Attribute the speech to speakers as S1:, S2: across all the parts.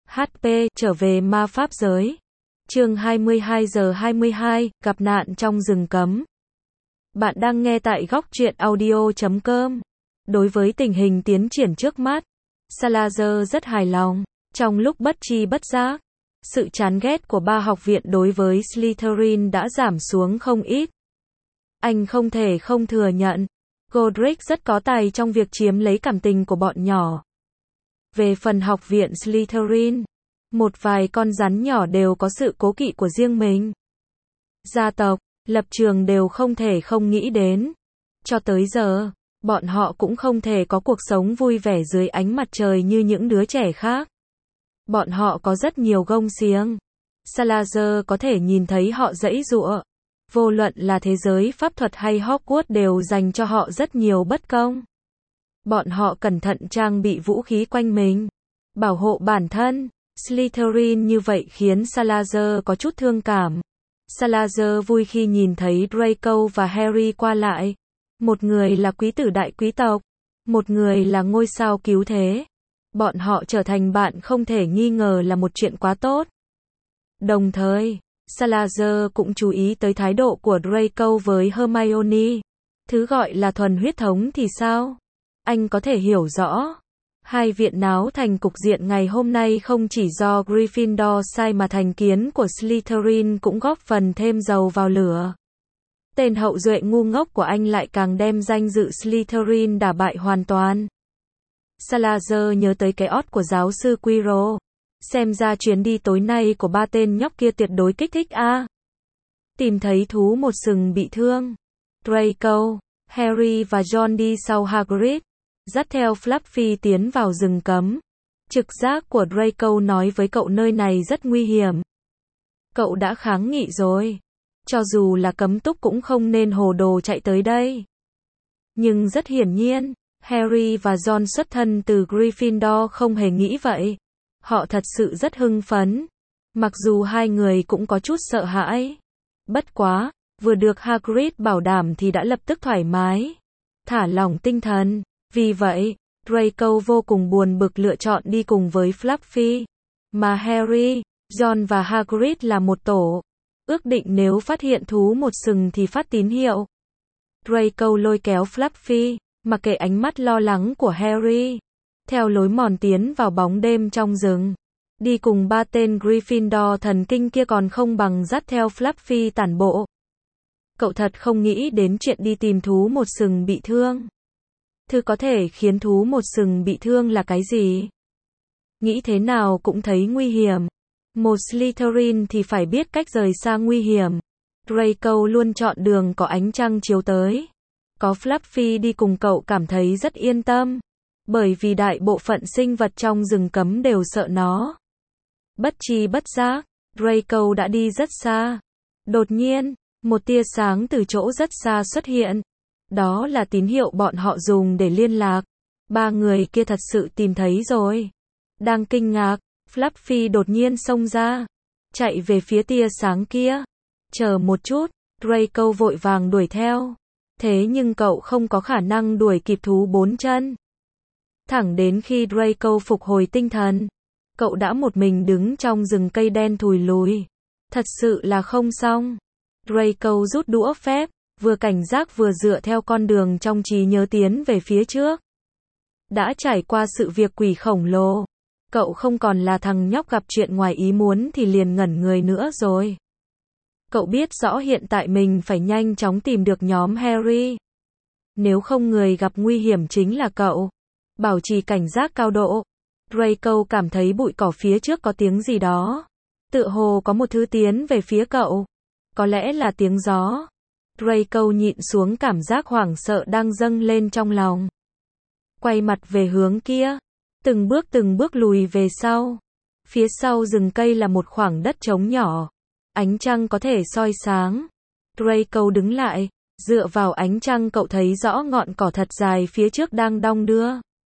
S1: HP, trở về ma pháp giới. Chương 22 giờ 22, gặp nạn trong rừng cấm. Bạn đang nghe tại góc truyện audio.com. Đối với tình hình tiến triển trước mắt, Salazar rất hài lòng. Trong lúc bất tri bất giác, sự chán ghét của ba học viện đối với Slytherin đã giảm xuống không ít. Anh không thể không thừa nhận, Godric rất có tài trong việc chiếm lấy cảm tình của bọn nhỏ. Về phần học viện Slytherin, một vài con rắn nhỏ đều có sự cố kỵ của riêng mình. Gia tộc, lập trường đều không thể không nghĩ đến. Cho tới giờ, bọn họ cũng không thể có cuộc sống vui vẻ dưới ánh mặt trời như những đứa trẻ khác. Bọn họ có rất nhiều gông xiềng. Salazar có thể nhìn thấy họ giãy giụa. Vô luận là thế giới pháp thuật hay Hogwarts đều dành cho họ rất nhiều bất công. Bọn họ cẩn thận trang bị vũ khí quanh mình, bảo hộ bản thân. Slytherin như vậy khiến Salazar có chút thương cảm. Salazar vui khi nhìn thấy Draco và Harry qua lại. Một người là quý tử đại quý tộc, một người là ngôi sao cứu thế. Bọn họ trở thành bạn không thể nghi ngờ là một chuyện quá tốt. Đồng thời, Salazar cũng chú ý tới thái độ của Draco với Hermione. Thứ gọi là thuần huyết thống thì sao? Anh có thể hiểu rõ. Hai viện náo thành cục diện ngày hôm nay không chỉ do Gryffindor sai mà thành kiến của Slytherin cũng góp phần thêm dầu vào lửa. Tên hậu duệ ngu ngốc của anh lại càng đem danh dự Slytherin đả bại hoàn toàn. Salazar nhớ tới cái ót của giáo sư Quirrell. Xem ra chuyến đi tối nay của ba tên nhóc kia tuyệt đối kích thích a. Tìm thấy thú một sừng bị thương. Draco, Harry và Ron đi sau Hagrid, dắt theo Fluffy tiến vào rừng cấm. Trực giác của Draco nói với cậu nơi này rất nguy hiểm. Cậu đã kháng nghị rồi. Cho dù là cấm túc cũng không nên hồ đồ chạy tới đây. Nhưng rất hiển nhiên, Harry và Ron xuất thân từ Gryffindor không hề nghĩ vậy. Họ thật sự rất hưng phấn. Mặc dù hai người cũng có chút sợ hãi. Bất quá, vừa được Hagrid bảo đảm thì đã lập tức thoải mái, thả lỏng tinh thần. Vì vậy, Draco vô cùng buồn bực lựa chọn đi cùng với Fluffy. Mà Harry, Ron và Hagrid là một tổ. Ước định nếu phát hiện thú một sừng thì phát tín hiệu. Draco lôi kéo Fluffy, mặc kệ ánh mắt lo lắng của Harry. Theo lối mòn tiến vào bóng đêm trong rừng. Đi cùng ba tên Gryffindor thần kinh kia còn không bằng dắt theo Fluffy tản bộ. Cậu thật không nghĩ đến chuyện đi tìm thú một sừng bị thương. Thứ có thể khiến thú một sừng bị thương là cái gì? Nghĩ thế nào cũng thấy nguy hiểm. Một Slytherin thì phải biết cách rời xa nguy hiểm. Draco luôn chọn đường có ánh trăng chiếu tới. Có Fluffy đi cùng cậu cảm thấy rất yên tâm. Bởi vì đại bộ phận sinh vật trong rừng cấm đều sợ nó. Bất tri bất giác, Draco đã đi rất xa. Đột nhiên, một tia sáng từ chỗ rất xa xuất hiện. Đó là tín hiệu bọn họ dùng để liên lạc. Ba người kia thật sự tìm thấy rồi. Đang kinh ngạc, Fluffy đột nhiên xông ra, chạy về phía tia sáng kia. Chờ một chút, Draco vội vàng đuổi theo. Thế nhưng cậu không có khả năng đuổi kịp thú bốn chân. Thẳng đến khi Draco phục hồi tinh thần, cậu đã một mình đứng trong rừng cây đen thùi lùi. Thật sự là không xong. Draco rút đũa phép, vừa cảnh giác vừa dựa theo con đường trong trí nhớ tiến về phía trước. Đã trải qua sự việc quỷ khổng lồ. Cậu không còn là thằng nhóc gặp chuyện ngoài ý muốn thì liền ngẩn người nữa rồi. Cậu biết rõ hiện tại mình phải nhanh chóng tìm được nhóm Harry. Nếu không người gặp nguy hiểm chính là cậu. Bảo trì cảnh giác cao độ. Draco cảm thấy bụi cỏ phía trước có tiếng gì đó. Tựa hồ có một thứ tiến về phía cậu. Có lẽ là tiếng gió. Draco nhịn xuống cảm giác hoảng sợ đang dâng lên trong lòng. Quay mặt về hướng kia. Từng bước lùi về sau. Phía sau rừng cây là một khoảng đất trống nhỏ. Ánh trăng có thể soi sáng. Draco đứng lại. Dựa vào ánh trăng cậu thấy rõ ngọn cỏ thật dài phía trước đang đong đưa.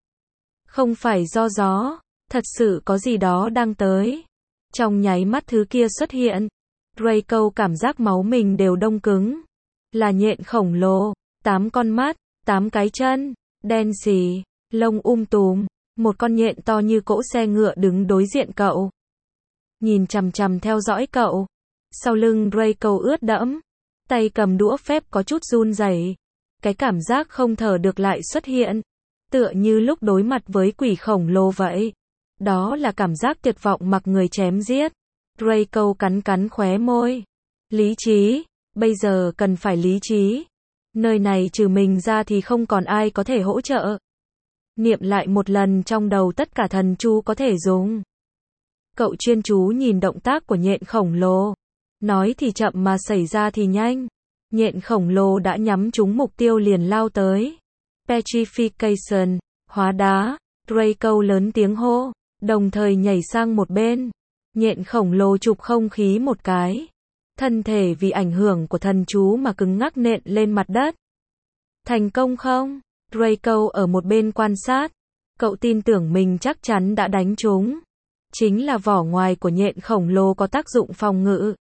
S1: Không phải do gió. Thật sự có gì đó đang tới. Trong nháy mắt thứ kia xuất hiện. Draco cảm giác máu mình đều đông cứng. Là nhện khổng lồ. 8 con mắt, 8 cái chân. Đen xì. Lông tùm. Một con nhện to như cỗ xe ngựa đứng đối diện cậu. Nhìn chằm chằm theo dõi cậu. Sau lưng Draco ướt đẫm. Tay cầm đũa phép có chút run rẩy. Cái cảm giác không thở được lại xuất hiện. Tựa như lúc đối mặt với quỷ khổng lồ vậy. Đó là cảm giác tuyệt vọng mặc người chém giết. Draco cắn cắn khóe môi. Lý trí. Bây giờ cần phải lý trí. Nơi này trừ mình ra thì không còn ai có thể hỗ trợ. Niệm lại một lần trong đầu tất cả thần chú có thể dùng. Cậu chuyên chú nhìn động tác của nhện khổng lồ. Nói thì chậm mà xảy ra thì nhanh. Nhện khổng lồ đã nhắm trúng mục tiêu liền lao tới. Petrification, hóa đá. Draco lớn tiếng hô, đồng thời nhảy sang một bên. Nhện khổng lồ chụp không khí một cái. Thân thể vì ảnh hưởng của thần chú mà cứng ngắc nện lên mặt đất. Thành công không? Draco ở một bên quan sát. Cậu tin tưởng mình chắc chắn đã đánh trúng. Chính là vỏ ngoài của nhện khổng lồ có tác dụng phòng ngự.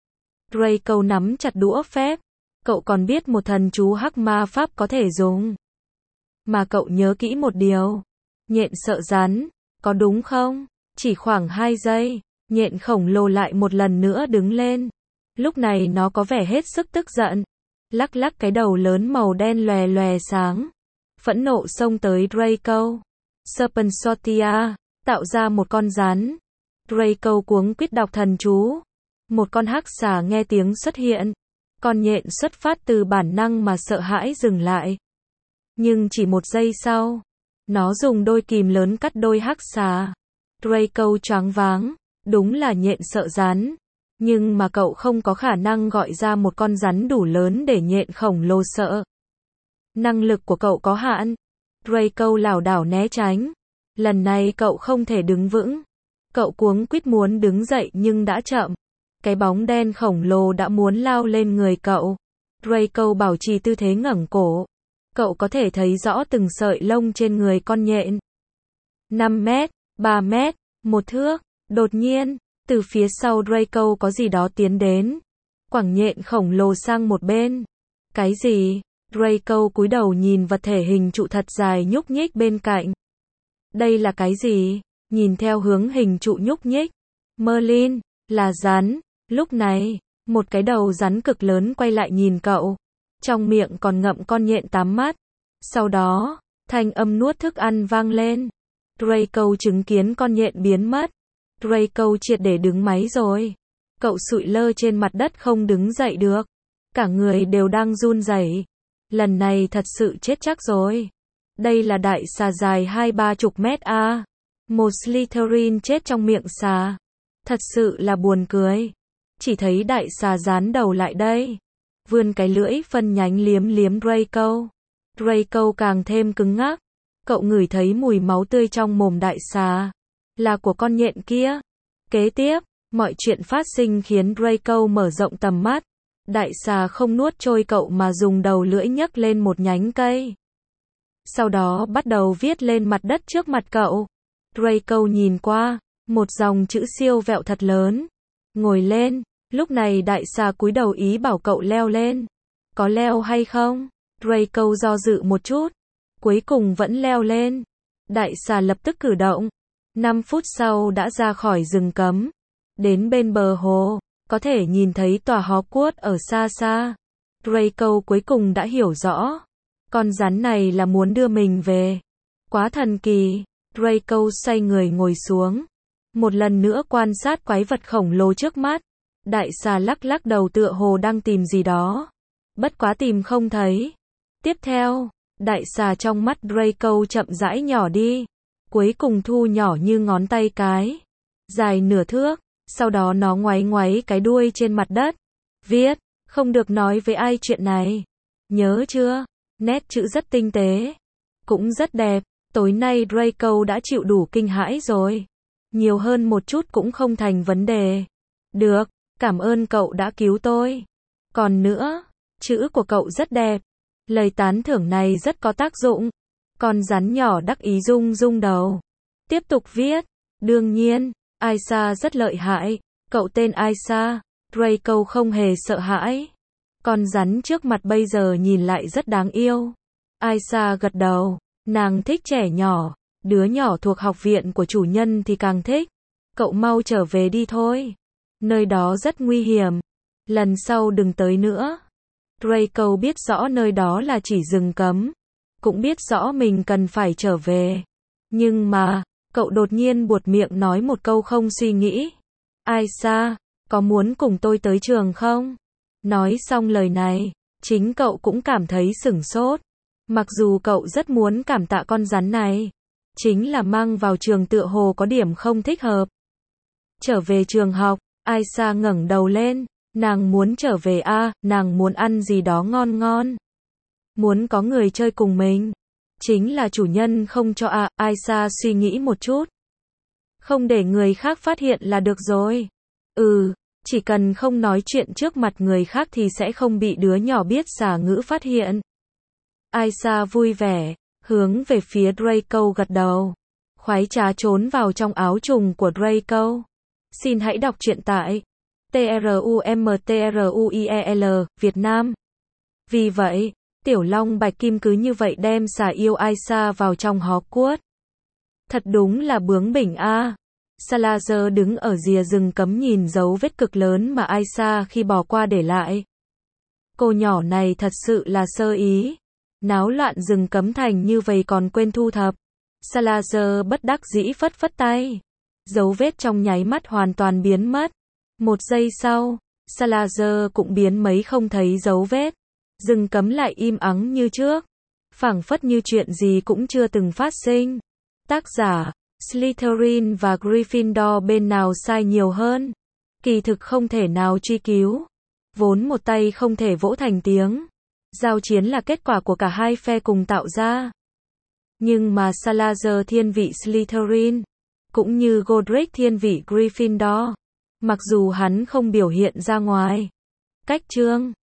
S1: Draco nắm chặt đũa phép. Cậu còn biết một thần chú hắc ma pháp có thể dùng. Mà cậu nhớ kỹ một điều. Nhện sợ rắn, có đúng không? Chỉ khoảng 2 giây, nhện khổng lồ lại một lần nữa đứng lên. Lúc này nó có vẻ hết sức tức giận. Lắc lắc cái đầu lớn màu đen lòe lòe sáng. Phẫn nộ xông tới Draco. Serpensortia, tạo ra một con rắn. Draco cuống quýt đọc thần chú. Một con hắc xà nghe tiếng xuất hiện. Con nhện xuất phát từ bản năng mà sợ hãi dừng lại. Nhưng chỉ một giây sau, nó dùng đôi kìm lớn cắt đôi hắc xà. Draco choáng váng, đúng là nhện sợ rắn. Nhưng mà cậu không có khả năng gọi ra một con rắn đủ lớn để nhện khổng lồ sợ. Năng lực của cậu có hạn. Draco lảo đảo né tránh. Lần này cậu không thể đứng vững. Cậu cuống quýt muốn đứng dậy nhưng đã chậm. Cái bóng đen khổng lồ đã muốn lao lên người cậu. Draco bảo trì tư thế ngẩng cổ. Cậu có thể thấy rõ từng sợi lông trên người con nhện. 5 mét, 3 mét, 1 thước. Đột nhiên, từ phía sau Draco có gì đó tiến đến. Quẳng nhện khổng lồ sang một bên. Cái gì? Draco cúi đầu nhìn vật thể hình trụ thật dài nhúc nhích bên cạnh. Đây là cái gì? Nhìn theo hướng hình trụ nhúc nhích. Merlin, là rắn. Lúc này, một cái đầu rắn cực lớn quay lại nhìn cậu. Trong miệng còn ngậm con nhện 8 mắt. Sau đó, thanh âm nuốt thức ăn vang lên. Draco chứng kiến con nhện biến mất. Draco triệt để đứng máy rồi. Cậu sụi lơ trên mặt đất không đứng dậy được. Cả người đều đang run rẩy. Lần này thật sự chết chắc rồi. Đây là đại xà dài 20-30 mét a. Một Slytherin chết trong miệng xà. Thật sự là buồn cười. Chỉ thấy đại xà dán đầu lại đây. Vươn cái lưỡi phân nhánh liếm liếm Draco. Draco càng thêm cứng ngắc. Cậu ngửi thấy mùi máu tươi trong mồm đại xà. Là của con nhện kia. Kế tiếp, mọi chuyện phát sinh khiến Draco mở rộng tầm mắt. Đại xà không nuốt trôi cậu mà dùng đầu lưỡi nhấc lên một nhánh cây. Sau đó bắt đầu viết lên mặt đất trước mặt cậu. Draco nhìn qua, một dòng chữ siêu vẹo thật lớn. Ngồi lên. Lúc này đại xà cúi đầu ý bảo cậu leo lên. Có leo hay không? Draco do dự một chút. Cuối cùng vẫn leo lên. Đại xà lập tức cử động. 5 phút sau đã ra khỏi rừng cấm. Đến bên bờ hồ. Có thể nhìn thấy tòa Hogwarts ở xa xa. Draco cuối cùng đã hiểu rõ. Con rắn này là muốn đưa mình về. Quá thần kỳ. Draco xoay người ngồi xuống. Một lần nữa quan sát quái vật khổng lồ trước mắt. Đại xà lắc lắc đầu tựa hồ đang tìm gì đó. Bất quá tìm không thấy. Tiếp theo, đại xà trong mắt Draco chậm rãi nhỏ đi. Cuối cùng thu nhỏ như ngón tay cái. Dài nửa thước. Sau đó nó ngoáy ngoáy cái đuôi trên mặt đất. Viết, không được nói với ai chuyện này. Nhớ chưa? Nét chữ rất tinh tế. Cũng rất đẹp. Tối nay Draco đã chịu đủ kinh hãi rồi. Nhiều hơn một chút cũng không thành vấn đề. Được, cảm ơn cậu đã cứu tôi. Còn nữa, chữ của cậu rất đẹp. Lời tán thưởng này rất có tác dụng. Con rắn nhỏ đắc ý rung rung đầu. Tiếp tục viết. Đương nhiên, Aisha rất lợi hại. Cậu tên Aisha. Draco không hề sợ hãi. Con rắn trước mặt bây giờ nhìn lại rất đáng yêu. Aisha gật đầu. Nàng thích trẻ nhỏ. Đứa nhỏ thuộc học viện của chủ nhân thì càng thích. Cậu mau trở về đi thôi. Nơi đó rất nguy hiểm. Lần sau đừng tới nữa. Draco biết rõ nơi đó là chỉ rừng cấm. Cũng biết rõ mình cần phải trở về. Nhưng mà, cậu đột nhiên buột miệng nói một câu không suy nghĩ. Aiza, có muốn cùng tôi tới trường không? Nói xong lời này, chính cậu cũng cảm thấy sửng sốt. Mặc dù cậu rất muốn cảm tạ con rắn này. Chính là mang vào trường tựa hồ có điểm không thích hợp. Trở về trường học, Aiza ngẩng đầu lên. Nàng muốn trở về nàng muốn ăn gì đó ngon ngon. Muốn có người chơi cùng mình. Chính là chủ nhân không cho Aiza suy nghĩ một chút. Không để người khác phát hiện là được rồi. Chỉ cần không nói chuyện trước mặt người khác thì sẽ không bị đứa nhỏ biết xả ngữ phát hiện. Aiza vui vẻ, hướng về phía Draco gật đầu. Khoái trá trốn vào trong áo trùng của Draco. Xin hãy đọc truyện tại TRUMTRUIEL, Việt Nam. Vì vậy, Tiểu Long Bạch Kim cứ như vậy đem xà yêu Aiza vào trong Hogwarts. Thật đúng là bướng bỉnh Salazar đứng ở rìa rừng cấm nhìn dấu vết cực lớn mà Aiza khi bỏ qua để lại. Cô nhỏ này thật sự là sơ ý. Náo loạn rừng cấm thành như vậy còn quên thu thập. Salazar bất đắc dĩ phất phất tay. Dấu vết trong nháy mắt hoàn toàn biến mất. Một giây sau, Salazar cũng biến mấy không thấy dấu vết. Rừng cấm lại im ắng như trước. Phảng phất như chuyện gì cũng chưa từng phát sinh. Tác giả, Slytherin và Gryffindor bên nào sai nhiều hơn? Kỳ thực không thể nào truy cứu. Vốn một tay không thể vỗ thành tiếng. Giao chiến là kết quả của cả hai phe cùng tạo ra. Nhưng mà Salazar thiên vị Slytherin, cũng như Godric thiên vị Gryffindor. Mặc dù hắn không biểu hiện ra ngoài. Cách chương